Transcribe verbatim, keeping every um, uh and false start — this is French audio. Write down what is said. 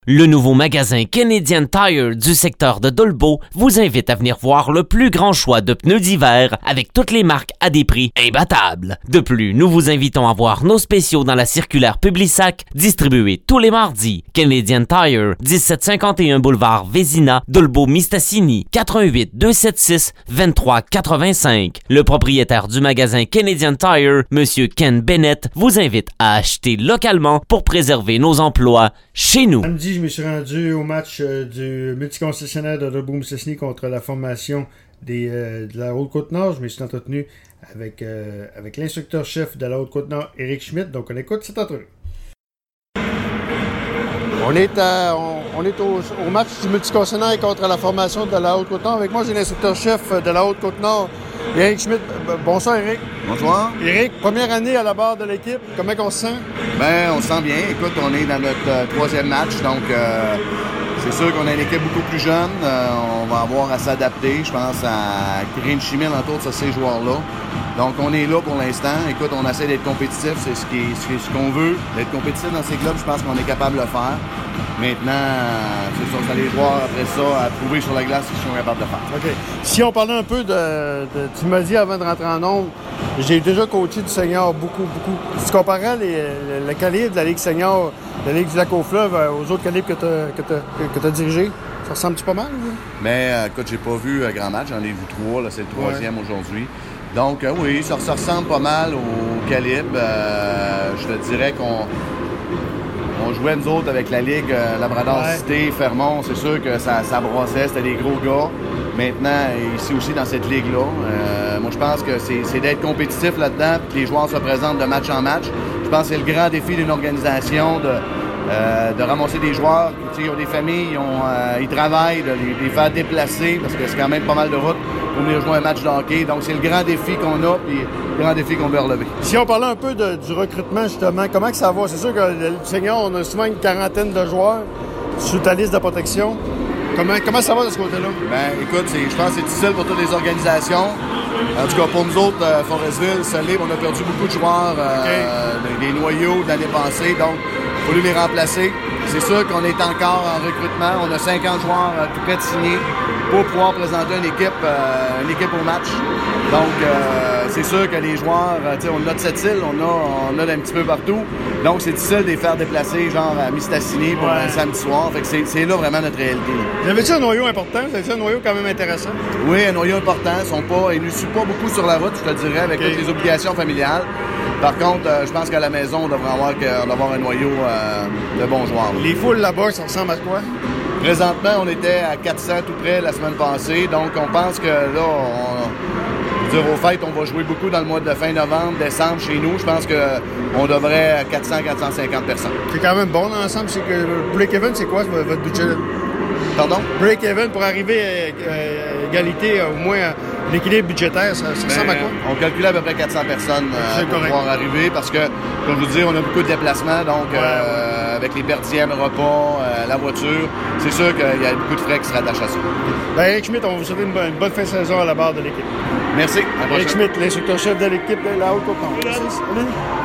Le nouveau magasin Canadian Tire du secteur de Dolbeau vous invite à venir voir le plus grand choix de pneus d'hiver avec toutes les marques à des prix imbattables. De plus, nous vous invitons à voir nos spéciaux dans la circulaire Publisac distribuée tous les mardis. Canadian Tire, dix-sept cinquante et un boulevard Vézina, Dolbeau-Mistassini, quatre un huit, deux sept six, deux trois huit cinq. Le propriétaire du magasin Canadian Tire, Monsieur Ken Bennett, vous invite à acheter localement pour préserver nos emplois chez nous. Samedi, je me suis rendu au match euh, du multiconcessionnaire de Dolbeau-Mistassini contre la formation des, euh, de la Haute-Côte-Nord. Je me suis entretenu avec, euh, avec l'instructeur-chef de la Haute-Côte-Nord, Éric Schmitt. Donc, on écoute cette entrevue. On est, à, on, on est au, au match du multiconcessionnaire contre la formation de la Haute-Côte-Nord. Avec moi, j'ai l'instructeur-chef de la Haute-Côte-Nord, Éric Schmitt. Bonsoir, Éric. Bonsoir. Éric, première année à la barre de l'équipe. Comment on se sent? Ben, on se sent bien. Écoute, on est dans notre euh, troisième match, donc euh, c'est sûr qu'on a une équipe beaucoup plus jeune. Euh, on va avoir à s'adapter, je pense, à créer une chimie autour de ces joueurs-là. Donc, on est là pour l'instant. Écoute, on essaie d'être compétitif, c'est ce, qui est, ce, ce qu'on veut. D'être compétitif dans ces clubs, je pense qu'on est capable de le faire. Maintenant, c'est sûr, c'est les joueurs après ça à prouver sur la glace ce qu'ils sont capables de faire. OK. Si on parlait un peu de, de tu m'as dit avant de rentrer en nombre, j'ai déjà coaché du senior beaucoup, beaucoup. Si tu comparais les, le, le calibre de la Ligue senior, de la Ligue du Lac-aux-Fleuves aux autres calibres que tu as dirigés, ça ressemble-tu pas mal? Ou? Mais euh, écoute, j'ai pas vu un grand match, j'en ai vu trois, là, c'est le troisième ouais. aujourd'hui. Donc euh, oui, ça, ça ressemble pas mal au calibre. Euh, je te dirais qu'on on jouait nous autres avec la Ligue euh, Labrador-Cité, ouais. Fermont, c'est sûr que ça, ça brossait, c'était des gros gars. Maintenant, ici aussi dans cette ligue-là, euh, moi je pense que c'est, c'est d'être compétitif là-dedans, puis que les joueurs se présentent de match en match. Je pense que c'est le grand défi d'une organisation de, euh, de ramasser des joueurs. Ils ont des familles, ils, ont, euh, ils travaillent, de les, les faire déplacer, parce que c'est quand même pas mal de route pour venir jouer un match de hockey. Donc c'est le grand défi qu'on a, puis le grand défi qu'on veut relever. Si on parlait un peu de, du recrutement, justement, comment que ça va? C'est sûr que le Seigneur, on a souvent une quarantaine de joueurs sous ta liste de protection. Comment, comment ça va de ce côté-là? Ben, écoute, c'est, je pense que c'est difficile pour toutes les organisations. En tout cas, pour nous autres, euh, Forestville, Solib, on a perdu beaucoup de joueurs, euh, okay. des, des noyaux de l'année passée, donc il a fallu les remplacer. C'est sûr qu'on est encore en recrutement. On a cinquante joueurs euh, tout près de signer pour pouvoir présenter une équipe, euh, une équipe au match. Donc, euh, c'est sûr que les joueurs, euh, on a de cette île, on a, on a d'un petit peu partout. Donc, c'est difficile de les faire déplacer, genre à Mistassini pour ouais. un samedi soir. Fait que c'est, c'est là vraiment notre réalité. Vous avez-tu un noyau important? Vous avez-tu un noyau quand même intéressant? Oui, un noyau important. Ils sont pas, ils ne suivent pas beaucoup sur la route, je te dirais, avec okay. toutes les obligations familiales. Par contre, euh, je pense qu'à la maison, on devrait avoir, que, on devrait avoir un noyau euh, de bons joueurs. Les foules là-bas, ça ressemble à quoi? Présentement, on était à quatre cents tout près la semaine passée. Donc, on pense que là, on, dire, au fait, on va jouer beaucoup dans le mois de fin novembre, décembre chez nous. Je pense qu'on devrait à quatre cents à quatre cent cinquante personnes. C'est quand même bon dans l'ensemble. C'est que break-even, c'est quoi votre budget? Pardon? Break-even pour arriver à, à égalité, au moins à l'équilibre budgétaire, ça, ça ressemble à quoi? On calculait à peu près quatre cents personnes euh, pour pouvoir arriver parce que, comme je vous dis, on a beaucoup de déplacements, donc ouais, euh, ouais. avec les perdièmes, repas, euh, la voiture, c'est sûr qu'il y a beaucoup de frais qui se rattachent à ça. Ben, Éric Schmitt, on vous souhaite une bonne, une bonne fin de saison à la barre de l'équipe. Merci. Éric Schmitt, l'instructeur-chef de l'équipe de la Haute-Côte-Nord.